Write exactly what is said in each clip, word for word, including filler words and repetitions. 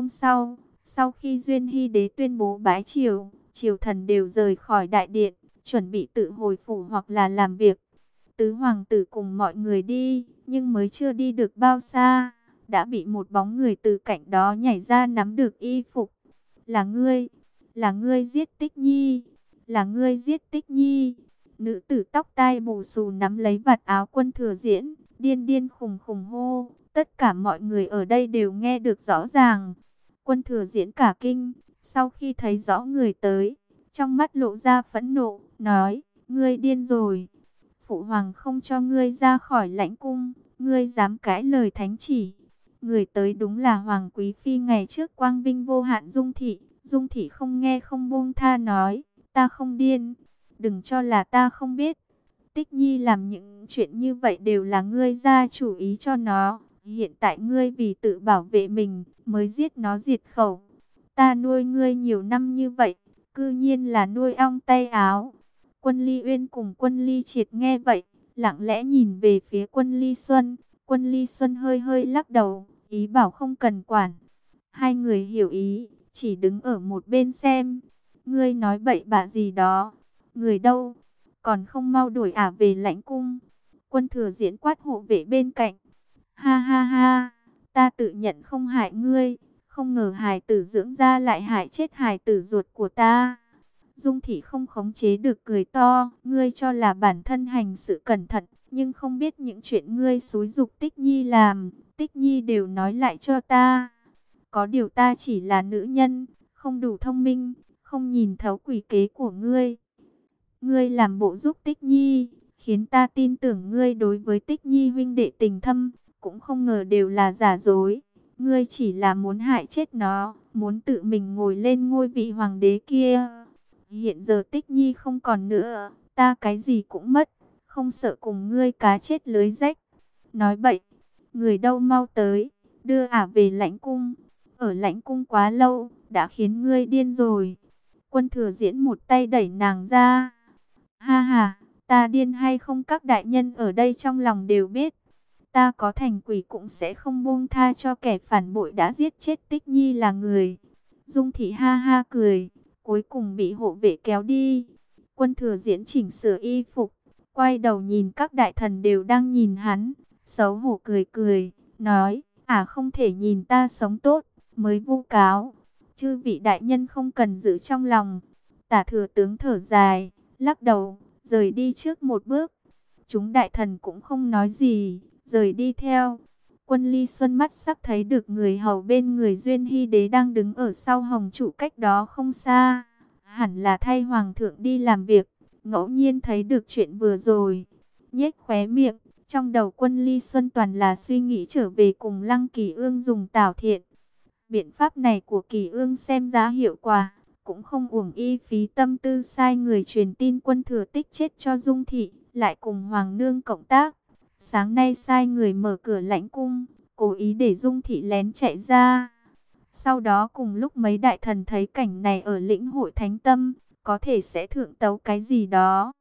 hôm sau, sau khi Duyên Hy Đế tuyên bố bái triều, triều thần đều rời khỏi đại điện, chuẩn bị tự hồi phủ hoặc là làm việc. Tứ hoàng tử cùng mọi người đi, nhưng mới chưa đi được bao xa, đã bị một bóng người từ cạnh đó nhảy ra nắm được y phục. Là ngươi, là ngươi giết Tích Nhi, là ngươi giết Tích Nhi. Nữ tử tóc tai bù xù nắm lấy vạt áo Quân Thừa Diễn, điên điên khùng khùng hô. Tất cả mọi người ở đây đều nghe được rõ ràng. Quân Thừa Diễn cả kinh, sau khi thấy rõ người tới, trong mắt lộ ra phẫn nộ, nói, ngươi điên rồi. Phụ hoàng không cho ngươi ra khỏi lãnh cung, ngươi dám cãi lời thánh chỉ. Người tới đúng là Hoàng Quý Phi ngày trước quang vinh vô hạn Dung Thị. Dung Thị không nghe không buông tha nói, ta không điên, đừng cho là ta không biết. Tích Nhi làm những chuyện như vậy đều là ngươi ra chủ ý cho nó. Hiện tại ngươi vì tự bảo vệ mình mới giết nó diệt khẩu. Ta nuôi ngươi nhiều năm như vậy, cư nhiên là nuôi ong tay áo. Quân Ly Uyên cùng Quân Ly Triệt nghe vậy, lặng lẽ nhìn về phía Quân Ly Xuân. Quân Ly Xuân hơi hơi lắc đầu, ý bảo không cần quản. Hai người hiểu ý, chỉ đứng ở một bên xem. Ngươi nói bậy bạ gì đó? Người đâu? Còn không mau đuổi ả về lãnh cung. Quân Thừa Diễn quát hộ vệ bên cạnh. Ha ha ha, ta tự nhận không hại ngươi, không ngờ hài tử dưỡng ra lại hại chết hài tử ruột của ta. Dung Thị không khống chế được cười to, ngươi cho là bản thân hành sự cẩn thận, nhưng không biết những chuyện ngươi xúi giục Tích Nhi làm, Tích Nhi đều nói lại cho ta. Có điều ta chỉ là nữ nhân, không đủ thông minh, không nhìn thấu quỷ kế của ngươi. Ngươi làm bộ giúp Tích Nhi, khiến ta tin tưởng ngươi đối với Tích Nhi huynh đệ tình thâm, cũng không ngờ đều là giả dối. Ngươi chỉ là muốn hại chết nó, muốn tự mình ngồi lên ngôi vị hoàng đế kia. Hiện giờ Tích Nhi không còn nữa, ta cái gì cũng mất, không sợ cùng ngươi cá chết lưới rách. Nói bậy, người đâu mau tới, đưa ả về lãnh cung. Ở lãnh cung quá lâu, đã khiến ngươi điên rồi. Quân Thừa Diễn một tay đẩy nàng ra. Ha ha, ta điên hay không các đại nhân ở đây trong lòng đều biết. Ta có thành quỷ cũng sẽ không buông tha cho kẻ phản bội đã giết chết Tích Nhi là người. Dung Thị ha ha cười, cuối cùng bị hộ vệ kéo đi. Quân Thừa Diễn chỉnh sửa y phục, quay đầu nhìn các đại thần đều đang nhìn hắn, xấu hổ cười cười, nói, à không thể nhìn ta sống tốt, mới vu cáo. Chư vị đại nhân không cần giữ trong lòng. Tả Thừa Tướng thở dài, lắc đầu, rời đi trước một bước. Chúng đại thần cũng không nói gì, rời đi theo. Quân Ly Xuân mắt sắc thấy được người hầu bên người Duyên Hy Đế đang đứng ở sau hồng trụ cách đó không xa. Hẳn là thay hoàng thượng đi làm việc, ngẫu nhiên thấy được chuyện vừa rồi. Nhếch khóe miệng, trong đầu Quân Ly Xuân toàn là suy nghĩ trở về cùng Lăng Kỳ Ương dùng tảo thiện. Biện pháp này của Kỳ Ương xem ra hiệu quả, cũng không uổng y phí tâm tư sai người truyền tin Quân Thừa Tích chết cho Dung Thị, lại cùng Hoàng nương cộng tác. Sáng nay sai người mở cửa lãnh cung, cố ý để Dung Thị lén chạy ra. Sau đó cùng lúc mấy đại thần thấy cảnh này ở lĩnh hội thánh tâm, có thể sẽ thượng tấu cái gì đó.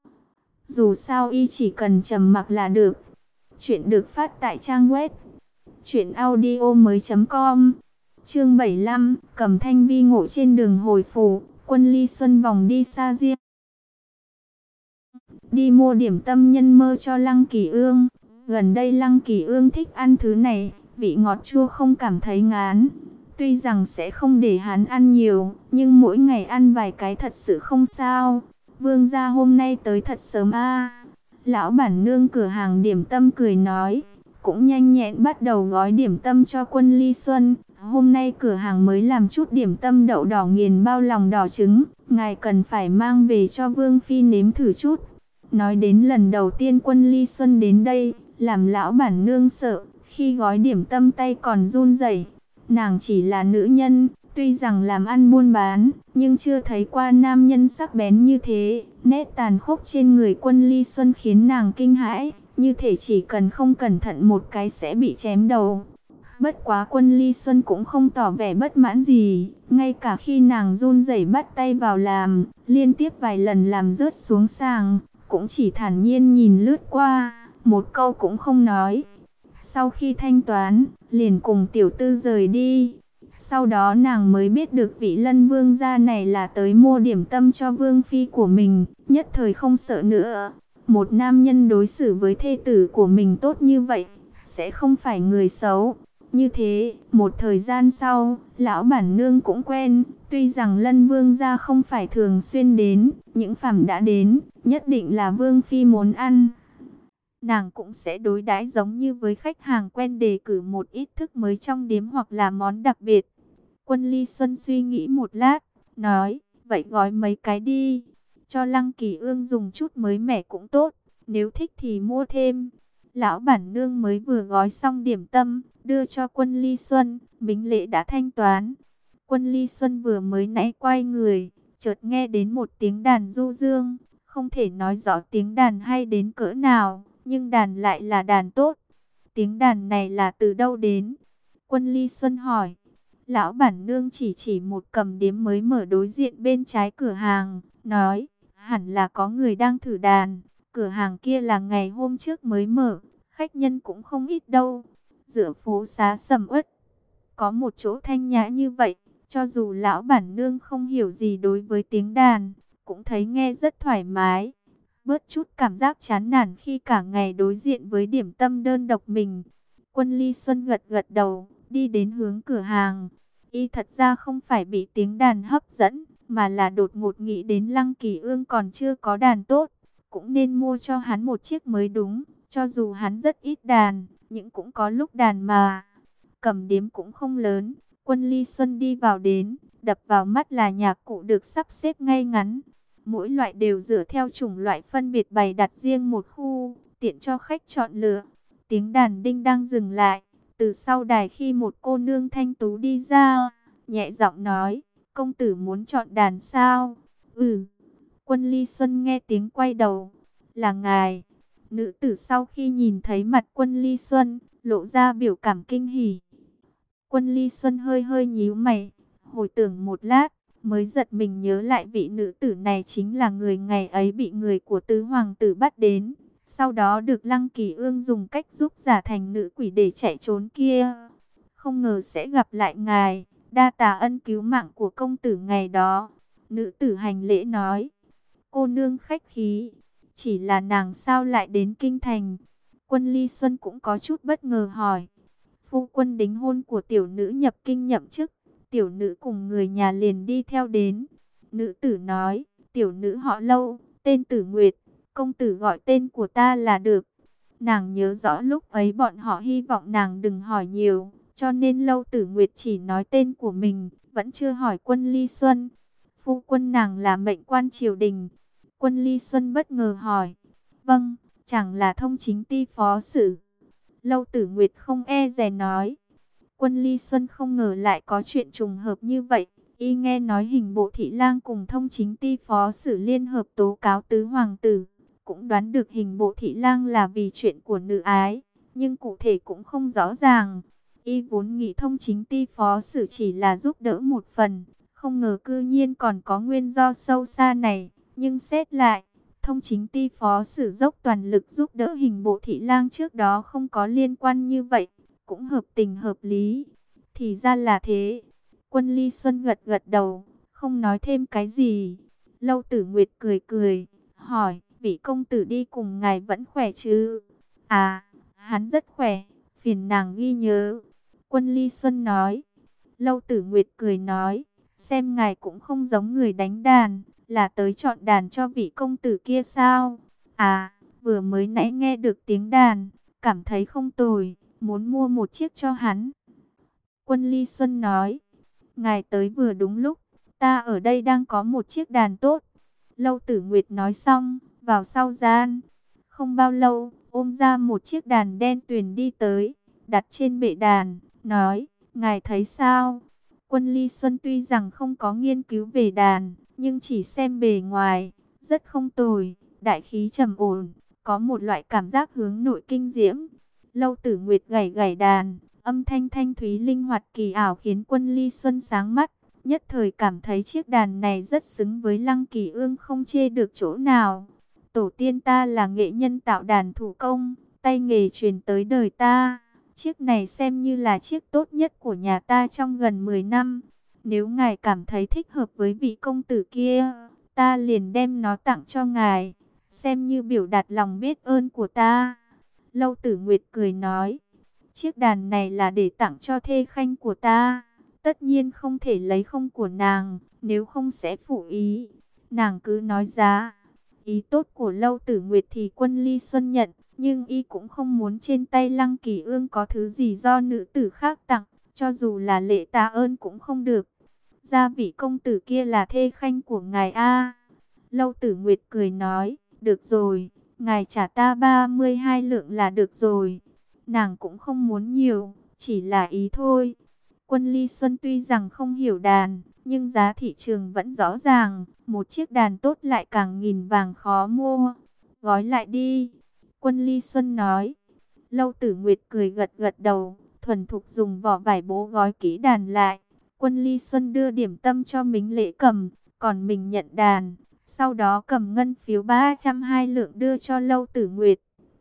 Dù sao y chỉ cần trầm mặc là được. Chuyện được phát tại trang web truyện audio mới com. Chương bảy mươi lăm, Cầm Thanh Vi ngộ trên đường hồi phủ. Quân Ly Xuân vòng đi xa riêng, đi mua điểm tâm nhân mơ cho Lăng Kỳ Ương. Gần đây Lăng Kỳ Ương thích ăn thứ này, vị ngọt chua không cảm thấy ngán. Tuy rằng sẽ không để hắn ăn nhiều, nhưng mỗi ngày ăn vài cái thật sự không sao. Vương gia hôm nay tới thật sớm a. Lão bản nương cửa hàng điểm tâm cười nói, cũng nhanh nhẹn bắt đầu gói điểm tâm cho Quân Ly Xuân. Hôm nay cửa hàng mới làm chút điểm tâm đậu đỏ nghiền bao lòng đỏ trứng, ngài cần phải mang về cho Vương Phi nếm thử chút. Nói đến lần đầu tiên Quân Ly Xuân đến đây, làm lão bản nương sợ, khi gói điểm tâm tay còn run rẩy. Nàng chỉ là nữ nhân, tuy rằng làm ăn buôn bán, nhưng chưa thấy qua nam nhân sắc bén như thế. Nét tàn khốc trên người Quân Ly Xuân khiến nàng kinh hãi, như thể chỉ cần không cẩn thận một cái sẽ bị chém đầu. Bất quá Quân Ly Xuân cũng không tỏ vẻ bất mãn gì, ngay cả khi nàng run rẩy bắt tay vào làm, liên tiếp vài lần làm rớt xuống sàng, cũng chỉ thản nhiên nhìn lướt qua, một câu cũng không nói. Sau khi thanh toán, liền cùng tiểu tư rời đi. Sau đó nàng mới biết được vị Lân Vương gia này là tới mua điểm tâm cho Vương Phi của mình, nhất thời không sợ nữa. Một nam nhân đối xử với thê tử của mình tốt như vậy, sẽ không phải người xấu. Như thế, một thời gian sau, lão bản nương cũng quen, tuy rằng Lân Vương gia không phải thường xuyên đến, những phẩm đã đến, nhất định là Vương Phi muốn ăn. Nàng cũng sẽ đối đãi giống như với khách hàng quen, đề cử một ít thức mới trong điếm hoặc là món đặc biệt. Quân Ly Xuân suy nghĩ một lát, nói, vậy gói mấy cái đi, cho Lăng Kỳ Ương dùng chút mới mẻ cũng tốt, nếu thích thì mua thêm. Lão bản nương mới vừa gói xong điểm tâm, đưa cho Quân Ly Xuân, bính lễ đã thanh toán. Quân Ly Xuân vừa mới nãy quay người, chợt nghe đến một tiếng đàn du dương, không thể nói rõ tiếng đàn hay đến cỡ nào, nhưng đàn lại là đàn tốt. Tiếng đàn này là từ đâu đến? Quân Ly Xuân hỏi. Lão bản nương chỉ chỉ một cầm điếm mới mở đối diện bên trái cửa hàng, nói, hẳn là có người đang thử đàn. Cửa hàng kia là ngày hôm trước mới mở, khách nhân cũng không ít đâu. Giữa phố xá sầm uất, có một chỗ thanh nhã như vậy, cho dù lão bản nương không hiểu gì đối với tiếng đàn, cũng thấy nghe rất thoải mái. Bớt chút cảm giác chán nản khi cả ngày đối diện với điểm tâm đơn độc mình. Quân Ly Xuân gật gật đầu, đi đến hướng cửa hàng. Y thật ra không phải bị tiếng đàn hấp dẫn, mà là đột ngột nghĩ đến Lăng Kỳ Ương còn chưa có đàn tốt, cũng nên mua cho hắn một chiếc mới đúng. Cho dù hắn rất ít đàn, nhưng cũng có lúc đàn mà. Cầm điếm cũng không lớn, Quân Ly Xuân đi vào đến, đập vào mắt là nhạc cụ được sắp xếp ngay ngắn. Mỗi loại đều dựa theo chủng loại phân biệt bày đặt riêng một khu, tiện cho khách chọn lựa. Tiếng đàn đinh đang dừng lại, từ sau đài khi một cô nương thanh tú đi ra, nhẹ giọng nói, công tử muốn chọn đàn sao? Ừ. Quân Ly Xuân nghe tiếng quay đầu, là ngài. Nữ tử sau khi nhìn thấy mặt Quân Ly Xuân, lộ ra biểu cảm kinh hỉ. Quân Ly Xuân hơi hơi nhíu mày, hồi tưởng một lát, mới giật mình nhớ lại vị nữ tử này chính là người ngày ấy bị người của tứ hoàng tử bắt đến. Sau đó được Lăng Kỳ Ương dùng cách giúp giả thành nữ quỷ để chạy trốn kia. Không ngờ sẽ gặp lại ngài, đa tạ ân cứu mạng của công tử ngày đó. Nữ tử hành lễ nói, cô nương khách khí, chỉ là nàng sao lại đến kinh thành? Quân Ly Xuân cũng có chút bất ngờ hỏi. Phu quân đính hôn của tiểu nữ nhập kinh nhậm chức, tiểu nữ cùng người nhà liền đi theo đến. Nữ tử nói, tiểu nữ họ Lâu, tên Tử Nguyệt, công tử gọi tên của ta là được. Nàng nhớ rõ lúc ấy bọn họ hy vọng nàng đừng hỏi nhiều, cho nên Lâu Tử Nguyệt chỉ nói tên của mình, vẫn chưa hỏi Quân Ly Xuân. Phu quân nàng là mệnh quan triều đình. Quân Ly Xuân bất ngờ hỏi, vâng, chẳng là thông chính ty phó sử. Lâu Tử Nguyệt không e dè nói. Quân Ly Xuân không ngờ lại có chuyện trùng hợp như vậy. Y nghe nói hình bộ thị lang cùng thông chính ty phó sử liên hợp tố cáo tứ hoàng tử. Cũng đoán được hình bộ thị lang là vì chuyện của nữ ái, nhưng cụ thể cũng không rõ ràng. Y vốn nghĩ thông chính ty phó sử chỉ là giúp đỡ một phần, không ngờ cư nhiên còn có nguyên do sâu xa này. Nhưng xét lại, thông chính ty phó sử dốc toàn lực giúp đỡ hình bộ thị lang trước đó không có liên quan như vậy, cũng hợp tình hợp lý. Thì ra là thế. Quân Ly Xuân gật gật đầu, không nói thêm cái gì. Lâu Tử Nguyệt cười cười, hỏi, vị công tử đi cùng ngài vẫn khỏe chứ? À, hắn rất khỏe, phiền nàng ghi nhớ. Quân Ly Xuân nói. Lâu Tử Nguyệt cười nói, xem ngài cũng không giống người đánh đàn, là tới chọn đàn cho vị công tử kia sao? À, vừa mới nãy nghe được tiếng đàn, cảm thấy không tồi, muốn mua một chiếc cho hắn. Quân Ly Xuân nói, ngài tới vừa đúng lúc, ta ở đây đang có một chiếc đàn tốt. Lâu Tử Nguyệt nói xong, vào sau gian. Không bao lâu, ôm ra một chiếc đàn đen tuyền đi tới, đặt trên bệ đàn, nói, ngài thấy sao? Quân Ly Xuân tuy rằng không có nghiên cứu về đàn, nhưng chỉ xem bề ngoài, rất không tồi, đại khí trầm ổn, có một loại cảm giác hướng nội kinh diễm. Lâu Tử Nguyệt gảy gảy đàn, âm thanh thanh thúy linh hoạt kỳ ảo khiến Quân Ly Xuân sáng mắt, nhất thời cảm thấy chiếc đàn này rất xứng với Lăng Kỳ Ương, không chê được chỗ nào. Tổ tiên ta là nghệ nhân tạo đàn thủ công, tay nghề truyền tới đời ta, Chiếc này xem như là chiếc tốt nhất của nhà ta trong gần mười năm. Nếu ngài cảm thấy thích hợp với vị công tử kia, ta liền đem nó tặng cho ngài, xem như biểu đạt lòng biết ơn của ta. Lâu Tử Nguyệt cười nói, chiếc đàn này là để tặng cho thê khanh của ta, tất nhiên không thể lấy không của nàng, nếu không sẽ phụ ý. Nàng cứ nói giá. Ý tốt của Lâu Tử Nguyệt thì Quân Ly Xuân nhận, nhưng y cũng không muốn trên tay Lăng Kỳ Ương có thứ gì do nữ tử khác tặng, cho dù là lễ tạ ơn cũng không được. Gia vị công tử kia là thê khanh của ngài a. Lâu Tử Nguyệt cười nói, được rồi, ngài trả ta ba mươi hai lượng là được rồi. Nàng cũng không muốn nhiều, chỉ là ý thôi. Quân Ly Xuân tuy rằng không hiểu đàn, nhưng giá thị trường vẫn rõ ràng, một chiếc đàn tốt lại càng nghìn vàng khó mua. Gói lại đi, Quân Ly Xuân nói. Lâu Tử Nguyệt cười gật gật đầu, thuần thục dùng vỏ vải bố gói kỹ đàn lại. Quân Ly Xuân đưa điểm tâm cho Mính Lễ cầm, còn mình nhận đàn. Sau đó cầm ngân phiếu ba trăm hai lượng đưa cho Lâu Tử Nguyệt.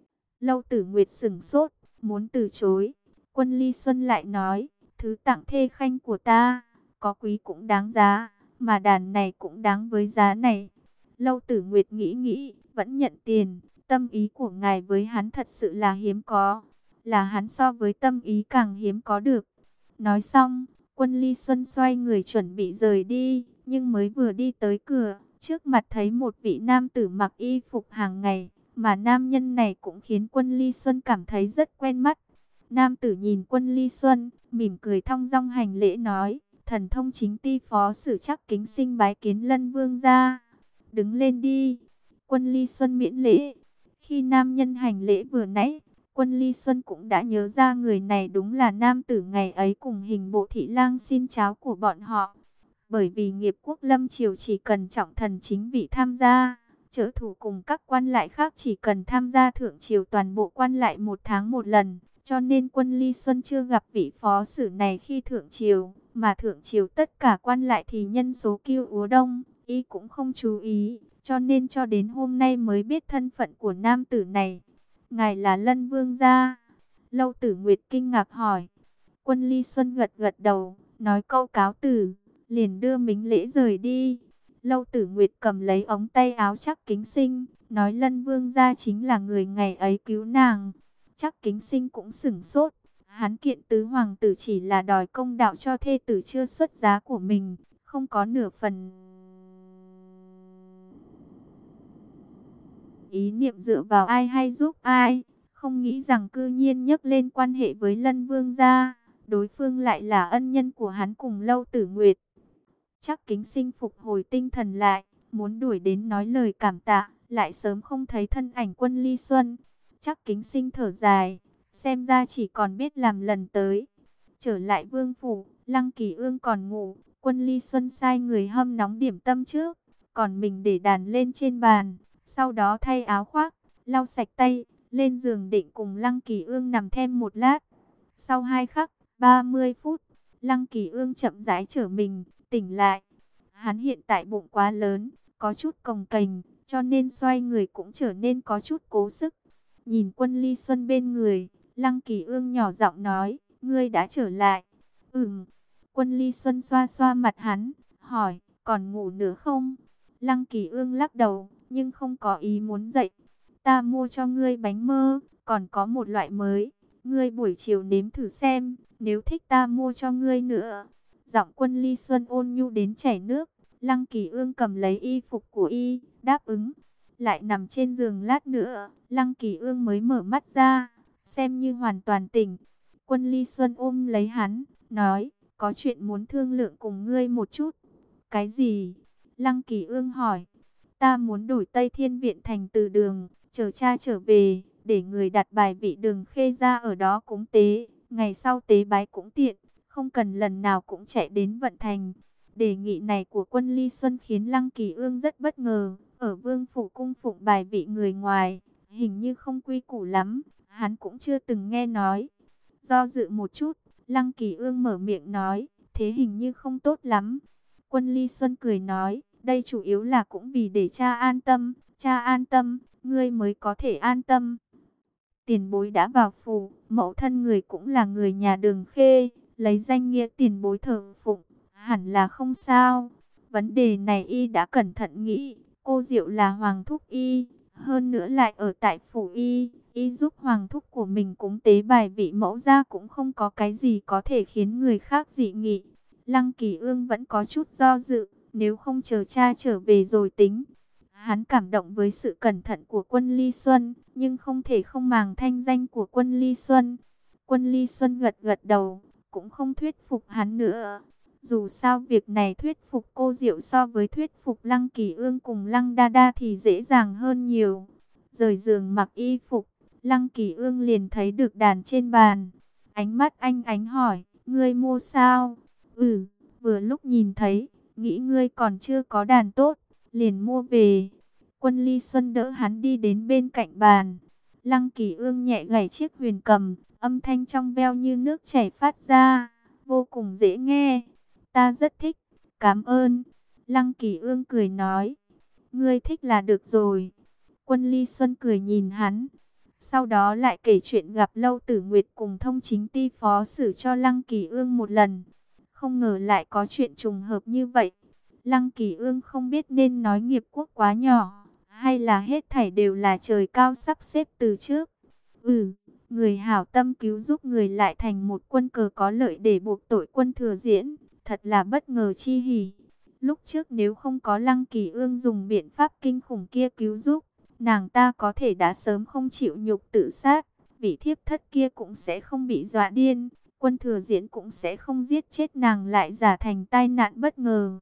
Lâu Tử Nguyệt sửng sốt, muốn từ chối. Quân Ly Xuân lại nói, thứ tặng thê khanh của ta, có quý cũng đáng giá, mà đàn này cũng đáng với giá này. Lâu Tử Nguyệt nghĩ nghĩ, vẫn nhận tiền. Tâm ý của ngài với hắn thật sự là hiếm có, là hắn so với tâm ý càng hiếm có được. Nói xong, Quân Ly Xuân xoay người chuẩn bị rời đi, nhưng mới vừa đi tới cửa, trước mặt thấy một vị nam tử mặc y phục hàng ngày, mà nam nhân này cũng khiến Quân Ly Xuân cảm thấy rất quen mắt. Nam tử nhìn Quân Ly Xuân, mỉm cười thong dong hành lễ nói, thần thông chính ti phó sử Trắc kính sinh bái kiến Lân vương gia. Đứng lên đi. Quân Ly Xuân miễn lễ. Khi nam nhân hành lễ vừa nãy, Quân Ly Xuân cũng đã nhớ ra người này đúng là nam tử ngày ấy cùng Hình Bộ thị lang xin cháo của bọn họ. Bởi vì nghiệp quốc lâm triều chỉ cần trọng thần chính vị tham gia, trợ thủ cùng các quan lại khác chỉ cần tham gia thượng triều toàn bộ quan lại một tháng một lần. Cho nên Quân Ly Xuân chưa gặp vị phó sử này khi thượng triều, mà thượng triều tất cả quan lại thì nhân số kiêu úa đông, y cũng không chú ý. Cho nên cho đến hôm nay mới biết thân phận của nam tử này. Ngài là Lân vương gia? Lâu Tử Nguyệt kinh ngạc hỏi. Quân Ly Xuân gật gật đầu, nói câu cáo từ, liền đưa Mính Lễ rời đi. Lâu Tử Nguyệt cầm lấy ống tay áo Trắc kính sinh, nói Lân vương gia chính là người ngày ấy cứu nàng. Trắc kính sinh cũng sửng sốt. Hắn kiện tứ hoàng tử chỉ là đòi công đạo cho thê tử chưa xuất giá của mình, không có nửa phần ý niệm dựa vào ai hay giúp ai, không nghĩ rằng cư nhiên nhấc lên quan hệ với Lân vương gia, đối phương lại là ân nhân của hắn cùng Lâu Tử Nguyệt. Trắc kính sinh phục hồi tinh thần lại, muốn đuổi đến nói lời cảm tạ, lại sớm không thấy thân ảnh Quân Ly Xuân. Trắc kính sinh thở dài, xem ra chỉ còn biết làm lần tới. Trở lại vương phủ, Lăng Kỳ Ương còn ngủ, Quân Ly Xuân sai người hâm nóng điểm tâm trước, còn mình để đàn lên trên bàn. Sau đó thay áo khoác, lau sạch tay, lên giường định cùng Lăng Kỳ Ương nằm thêm một lát. Sau hai khắc, ba mươi phút, Lăng Kỳ Ương chậm rãi trở mình, tỉnh lại. Hắn hiện tại bụng quá lớn, có chút cồng kềnh, cho nên xoay người cũng trở nên có chút cố sức. Nhìn Quân Ly Xuân bên người, Lăng Kỳ Ương nhỏ giọng nói, ngươi đã trở lại. Ừm. Quân Ly Xuân xoa xoa mặt hắn, hỏi, còn ngủ nữa không? Lăng Kỳ Ương lắc đầu, nhưng không có ý muốn dậy. Ta mua cho ngươi bánh mơ, còn có một loại mới. Ngươi buổi chiều nếm thử xem, nếu thích ta mua cho ngươi nữa. Giọng Quân Ly Xuân ôn nhu đến chảy nước. Lăng Kỳ Ương cầm lấy y phục của y, đáp ứng. Lại nằm trên giường lát nữa, Lăng Kỳ Ương mới mở mắt ra, xem như hoàn toàn tỉnh. Quân Ly Xuân ôm lấy hắn, nói, có chuyện muốn thương lượng cùng ngươi một chút. Cái gì? Lăng Kỳ Ương hỏi. Ta muốn đổi Tây Thiên Viện thành từ đường, chờ cha trở về, để người đặt bài vị Đường Khê ra ở đó cúng tế. Ngày sau tế bái cũng tiện, không cần lần nào cũng chạy đến vận thành. Đề nghị này của Quân Ly Xuân khiến Lăng Kỳ Ương rất bất ngờ. Ở vương phủ cung phụng bài vị người ngoài, hình như không quy củ lắm, hắn cũng chưa từng nghe nói. Do dự một chút, Lăng Kỳ Ương mở miệng nói, thế hình như không tốt lắm. Quân Ly Xuân cười nói, đây chủ yếu là cũng vì để cha an tâm, cha an tâm, ngươi mới có thể an tâm. Tiền bối đã vào phủ, Mẫu thân người cũng là người nhà Đường Khê, lấy danh nghĩa tiền bối thờ phụng, hẳn là không sao. Vấn đề này y đã cẩn thận nghĩ, cô Diệu là hoàng thúc y, hơn nữa lại ở tại phủ y, y giúp hoàng thúc của mình cúng tế bài vị mẫu ra cũng không có cái gì có thể khiến người khác dị nghị. Lăng Kỳ Ương vẫn có chút do dự, nếu không chờ cha trở về rồi tính. Hắn cảm động với sự cẩn thận của Quân Ly Xuân, nhưng không thể không màng thanh danh của Quân Ly Xuân. Quân Ly Xuân gật gật đầu, cũng không thuyết phục hắn nữa. Dù sao việc này thuyết phục cô Diệu so với thuyết phục Lăng Kỳ Ương cùng Lăng Đa Đa thì dễ dàng hơn nhiều. Rời giường mặc y phục, Lăng Kỳ Ương liền thấy được đàn trên bàn. Ánh mắt anh ánh hỏi, ngươi mua sao? Ừ, vừa lúc nhìn thấy, nghĩ ngươi còn chưa có đàn tốt, liền mua về. Quân Ly Xuân đỡ hắn đi đến bên cạnh bàn. Lăng Kỳ Ương nhẹ gảy chiếc huyền cầm, âm thanh trong veo như nước chảy phát ra, vô cùng dễ nghe. Ta rất thích, cảm ơn. Lăng Kỳ Ương cười nói, ngươi thích là được rồi. Quân Ly Xuân cười nhìn hắn, sau đó lại kể chuyện gặp Lâu Tử Nguyệt cùng Thông Chính Ty phó xử cho Lăng Kỳ Ương một lần. Không ngờ lại có chuyện trùng hợp như vậy. Lăng Kỳ Ương không biết nên nói nghiệp quốc quá nhỏ, hay là hết thảy đều là trời cao sắp xếp từ trước. Ừ, người hảo tâm cứu giúp người lại thành một quân cờ có lợi để buộc tội Quân Thừa Diễn, thật là bất ngờ chi hỉ. Lúc trước nếu không có Lăng Kỳ Ương dùng biện pháp kinh khủng kia cứu giúp, nàng ta có thể đã sớm không chịu nhục tự sát, vị thiếp thất kia cũng sẽ không bị dọa điên, Quân Thừa Diễn cũng sẽ không giết chết nàng lại giả thành tai nạn bất ngờ.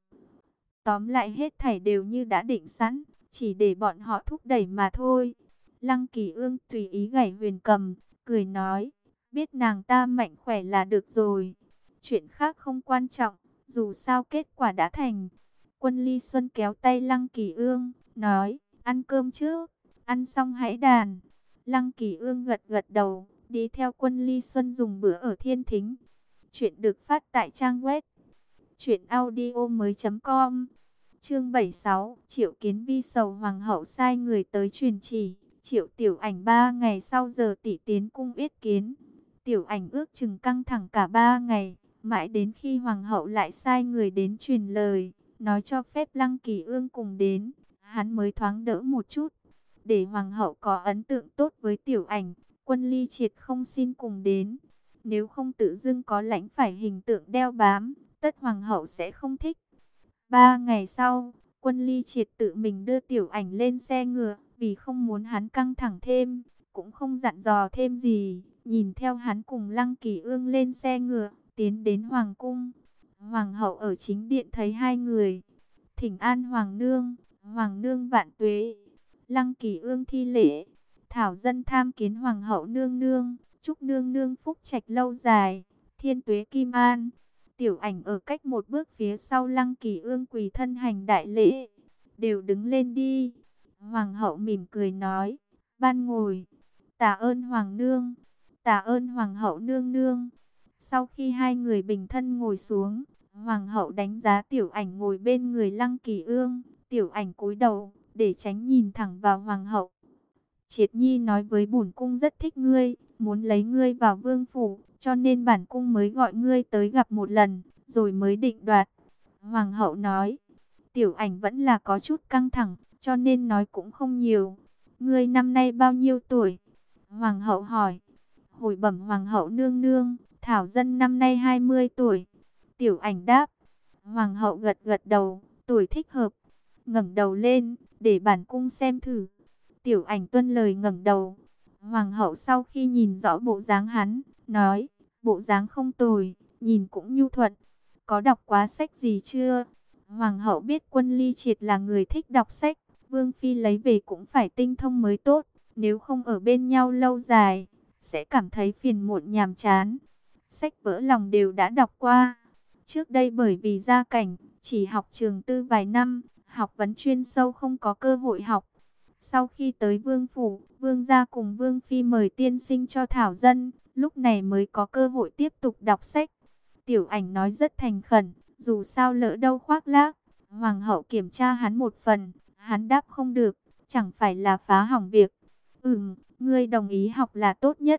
Tóm lại hết thảy đều như đã định sẵn, chỉ để bọn họ thúc đẩy mà thôi. Lăng Kỳ Ương tùy ý gảy huyền cầm, cười nói, biết nàng ta mạnh khỏe là được rồi. Chuyện khác không quan trọng, dù sao kết quả đã thành. Quân Ly Xuân kéo tay Lăng Kỳ Ương, nói, ăn cơm trước, ăn xong hãy đàn. Lăng Kỳ Ương gật gật đầu, đi theo Quân Ly Xuân dùng bữa ở Thiên Thính. Chuyện được phát tại trang web truyện audio mới chấm com. Chương bảy mươi sáu, Triệu Kiến Vi sầu hoàng hậu sai người tới truyền chỉ, Triệu Tiểu Ảnh ba ngày sau giờ tỷ tiến cung yết kiến. Tiểu Ảnh ước chừng căng thẳng cả ba ngày, mãi đến khi hoàng hậu lại sai người đến truyền lời, nói cho phép Lăng Kỳ Ương cùng đến, hắn mới thoáng đỡ một chút. Để hoàng hậu có ấn tượng tốt với Tiểu Ảnh, Quân Ly Triệt không xin cùng đến. Nếu không tự dưng có lãnh phải hình tượng đeo bám, tất hoàng hậu sẽ không thích. Ba ngày sau, Quân Ly Triệt tự mình đưa Tiểu Ảnh lên xe ngựa, vì không muốn hắn căng thẳng thêm, cũng không dặn dò thêm gì, nhìn theo hắn cùng Lăng Kỳ Ương lên xe ngựa, tiến đến Hoàng cung. Hoàng hậu ở chính điện thấy hai người, thỉnh an Hoàng nương, Hoàng nương vạn tuế. Lăng Kỳ Ương thi lễ, thảo dân tham kiến Hoàng hậu nương nương, chúc nương nương phúc trạch lâu dài, thiên tuế kim an. Tiểu Ảnh ở cách một bước phía sau Lăng Kỳ Ương quỳ thân hành đại lễ, đều đứng lên đi. Hoàng hậu mỉm cười nói, ban ngồi. Tạ ơn Hoàng nương, tạ ơn Hoàng hậu nương nương. Sau khi hai người bình thân ngồi xuống, Hoàng hậu đánh giá Tiểu Ảnh ngồi bên người Lăng Kỳ Ương. Tiểu Ảnh cúi đầu, để tránh nhìn thẳng vào Hoàng hậu. Triệt Nhi nói với bổn cung rất thích ngươi, muốn lấy ngươi vào vương phủ, cho nên bản cung mới gọi ngươi tới gặp một lần, rồi mới định đoạt. Hoàng hậu nói, Tiểu Ảnh vẫn là có chút căng thẳng, cho nên nói cũng không nhiều. Ngươi năm nay bao nhiêu tuổi? Hoàng hậu hỏi. Hồi bẩm Hoàng hậu nương nương, thảo dân năm nay hai mươi tuổi. Tiểu Ảnh đáp. Hoàng hậu gật gật đầu, tuổi thích hợp. Ngẩng đầu lên, để bản cung xem thử. Tiểu Ảnh tuân lời ngẩng đầu. Hoàng hậu sau khi nhìn rõ bộ dáng hắn, nói, bộ dáng không tồi, nhìn cũng nhu thuận. Có đọc quá sách gì chưa? Hoàng hậu biết Quân Ly Triệt là người thích đọc sách, Vương Phi lấy về cũng phải tinh thông mới tốt, nếu không ở bên nhau lâu dài, sẽ cảm thấy phiền muộn nhàm chán. Sách vỡ lòng đều đã đọc qua. Trước đây bởi vì gia cảnh, chỉ học trường tư vài năm, học vấn chuyên sâu không có cơ hội học. Sau khi tới Vương Phủ, Vương gia cùng Vương Phi mời tiên sinh cho thảo dân, lúc này mới có cơ hội tiếp tục đọc sách. Tiểu Ảnh nói rất thành khẩn, dù sao lỡ đâu khoác lác. Hoàng hậu kiểm tra hắn một phần, hắn đáp không được, chẳng phải là phá hỏng việc. Ừm, ngươi đồng ý học là tốt nhất.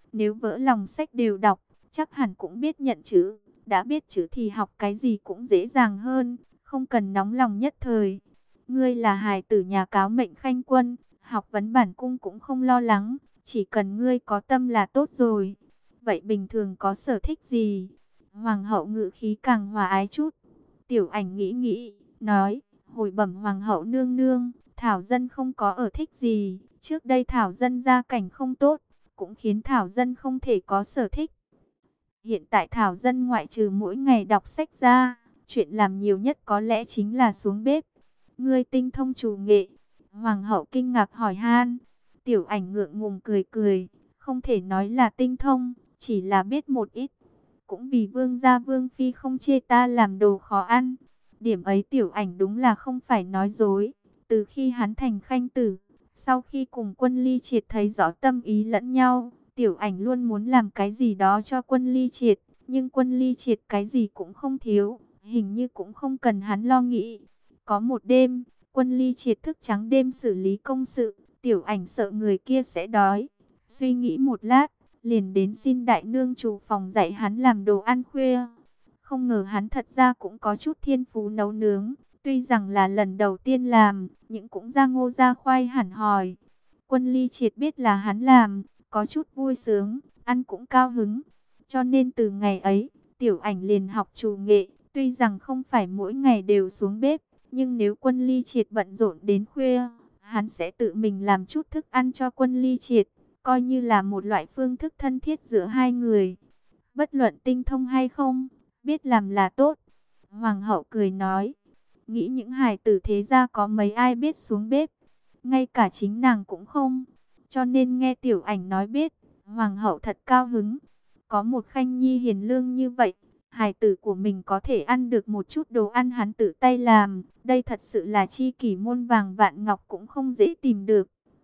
Nếu vỡ lòng sách đều đọc, chắc hẳn cũng biết nhận chữ. Đã biết chữ thì học cái gì cũng dễ dàng hơn, không cần nóng lòng nhất thời. Ngươi là hài tử nhà cáo mệnh khanh quân, học vấn bản cung cũng không lo lắng, chỉ cần ngươi có tâm là tốt rồi. Vậy bình thường có sở thích gì? Hoàng hậu ngự khí càng hòa ái chút. Tiểu ảnh nghĩ nghĩ, nói, hồi bẩm hoàng hậu nương nương, Thảo Dân không có ở thích gì. Trước đây Thảo Dân gia cảnh không tốt, cũng khiến Thảo Dân không thể có sở thích. Hiện tại Thảo Dân ngoại trừ mỗi ngày đọc sách ra, chuyện làm nhiều nhất có lẽ chính là xuống bếp. Ngươi tinh thông chủ nghệ. Hoàng hậu kinh ngạc hỏi han. Tiểu ảnh ngượng ngùng cười cười, không thể nói là tinh thông, chỉ là biết một ít. Cũng vì vương gia vương phi không chê ta làm đồ khó ăn. Điểm ấy tiểu ảnh đúng là không phải nói dối. Từ khi hắn thành khanh tử, sau khi cùng Quân Ly Triệt thấy rõ tâm ý lẫn nhau, tiểu ảnh luôn muốn làm cái gì đó cho Quân Ly Triệt. Nhưng Quân Ly Triệt cái gì cũng không thiếu, hình như cũng không cần hắn lo nghĩ. Có một đêm, Quân Ly Triệt thức trắng đêm xử lý công sự, tiểu ảnh sợ người kia sẽ đói. Suy nghĩ một lát, liền đến xin đại nương chủ phòng dạy hắn làm đồ ăn khuya. Không ngờ hắn thật ra cũng có chút thiên phú nấu nướng, tuy rằng là lần đầu tiên làm, nhưng cũng ra ngô ra khoai hẳn hòi. Quân Ly Triệt biết là hắn làm, có chút vui sướng, ăn cũng cao hứng. Cho nên từ ngày ấy, tiểu ảnh liền học chủ nghệ, tuy rằng không phải mỗi ngày đều xuống bếp, nhưng nếu Quân Ly Triệt bận rộn đến khuya, hắn sẽ tự mình làm chút thức ăn cho Quân Ly Triệt, coi như là một loại phương thức thân thiết giữa hai người. Bất luận tinh thông hay không, biết làm là tốt. Hoàng hậu cười nói, nghĩ những hài tử thế gia có mấy ai biết xuống bếp, ngay cả chính nàng cũng không. Cho nên nghe tiểu ảnh nói biết, hoàng hậu thật cao hứng. Có một khanh nhi hiền lương như vậy, hài tử của mình có thể ăn được một chút đồ ăn hắn tự tay làm, đây thật sự là chi kỷ muôn vàng vạn ngọc cũng không dễ tìm được.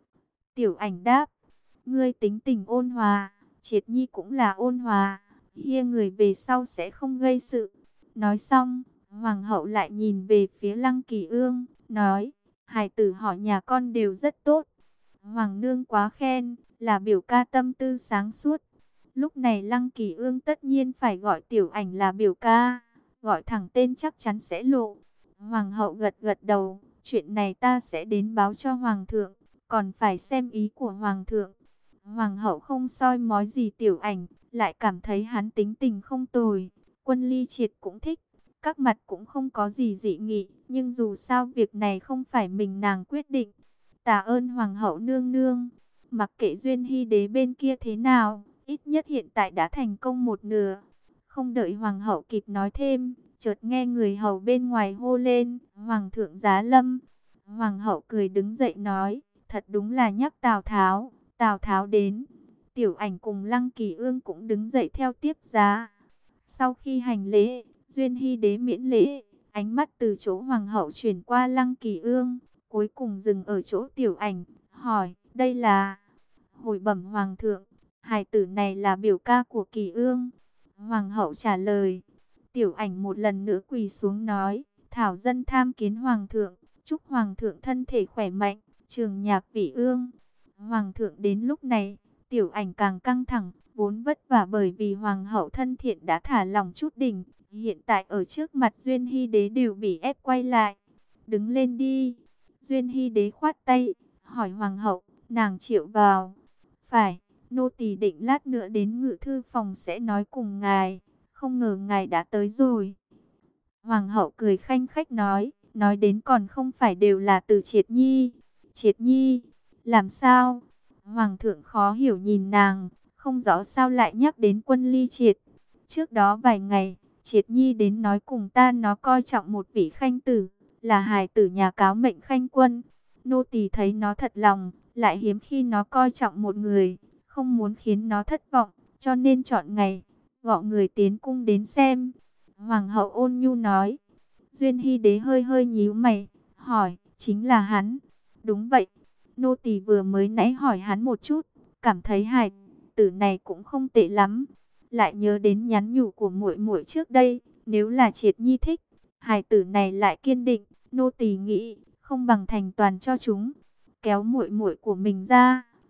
Tiểu ảnh đáp, ngươi tính tình ôn hòa, Triệt Nhi cũng là ôn hòa, hia người về sau sẽ không gây sự. Nói xong, hoàng hậu lại nhìn về phía Lăng Kỳ Ương, nói, hài tử hỏi nhà con đều rất tốt. Hoàng nương quá khen, là biểu ca tâm tư sáng suốt. Lúc này Lăng Kỳ Ương tất nhiên phải gọi tiểu ảnh là biểu ca, gọi thẳng tên chắc chắn sẽ lộ. Hoàng hậu gật gật đầu, chuyện này ta sẽ đến báo cho hoàng thượng, còn phải xem ý của hoàng thượng. Hoàng hậu không soi mói gì tiểu ảnh, lại cảm thấy hắn tính tình không tồi. Quân Ly Triệt cũng thích, các mặt cũng không có gì dị nghị, nhưng dù sao việc này không phải mình nàng quyết định. Tạ ơn hoàng hậu nương nương, mặc kệ Duyên Hy đế bên kia thế nào, ít nhất hiện tại đã thành công một nửa. Không đợi hoàng hậu kịp nói thêm, chợt nghe người hầu bên ngoài hô lên, hoàng thượng giá lâm. Hoàng hậu cười đứng dậy nói, thật đúng là nhắc Tào Tháo. Tào Tháo đến, tiểu ảnh cùng Lăng Kỳ Ương cũng đứng dậy theo tiếp giá. Sau khi hành lễ, Duyên Hy đế miễn lễ, ánh mắt từ chỗ hoàng hậu chuyển qua Lăng Kỳ Ương, cuối cùng dừng ở chỗ tiểu ảnh, hỏi, đây là... Hồi bẩm hoàng thượng, hài tử này là biểu ca của Kỳ Ương. Hoàng hậu trả lời, tiểu ảnh một lần nữa quỳ xuống nói, Thảo dân tham kiến hoàng thượng, chúc hoàng thượng thân thể khỏe mạnh, trường nhạc vị ương. Hoàng thượng đến lúc này, tiểu ảnh càng căng thẳng, vốn vất vả bởi vì hoàng hậu thân thiện đã thả lòng chút đỉnh, hiện tại ở trước mặt Duyên Hy đế đều bị ép quay lại. Đứng lên đi. Duyên Hy đế khoát tay, hỏi hoàng hậu, nàng triệu vào. Phải, nô tỳ định lát nữa đến ngự thư phòng sẽ nói cùng ngài, không ngờ ngài đã tới rồi. Hoàng hậu cười khanh khách nói, nói đến còn không phải đều là từ Triệt Nhi. Triệt Nhi, làm sao? Hoàng thượng khó hiểu nhìn nàng, không rõ sao lại nhắc đến Quân Ly Triệt. Trước đó vài ngày, Triệt Nhi đến nói cùng ta nó coi trọng một vị khanh tử, là hài tử nhà cáo mệnh khanh quân. Nô tỳ thấy nó thật lòng, lại hiếm khi nó coi trọng một người, không muốn khiến nó thất vọng, cho nên chọn ngày, gọi người tiến cung đến xem. Hoàng hậu ôn nhu nói. Duyên Hy đế hơi hơi nhíu mày, hỏi, chính là hắn? Đúng vậy, nô tỳ vừa mới nãy hỏi hắn một chút, cảm thấy hài tử này cũng không tệ lắm. Lại nhớ đến nhắn nhủ của muội muội trước đây, nếu là Triệt Nhi thích, hài tử này lại kiên định, nô tỳ nghĩ không bằng thành toàn cho chúng. Kéo muội muội của mình ra,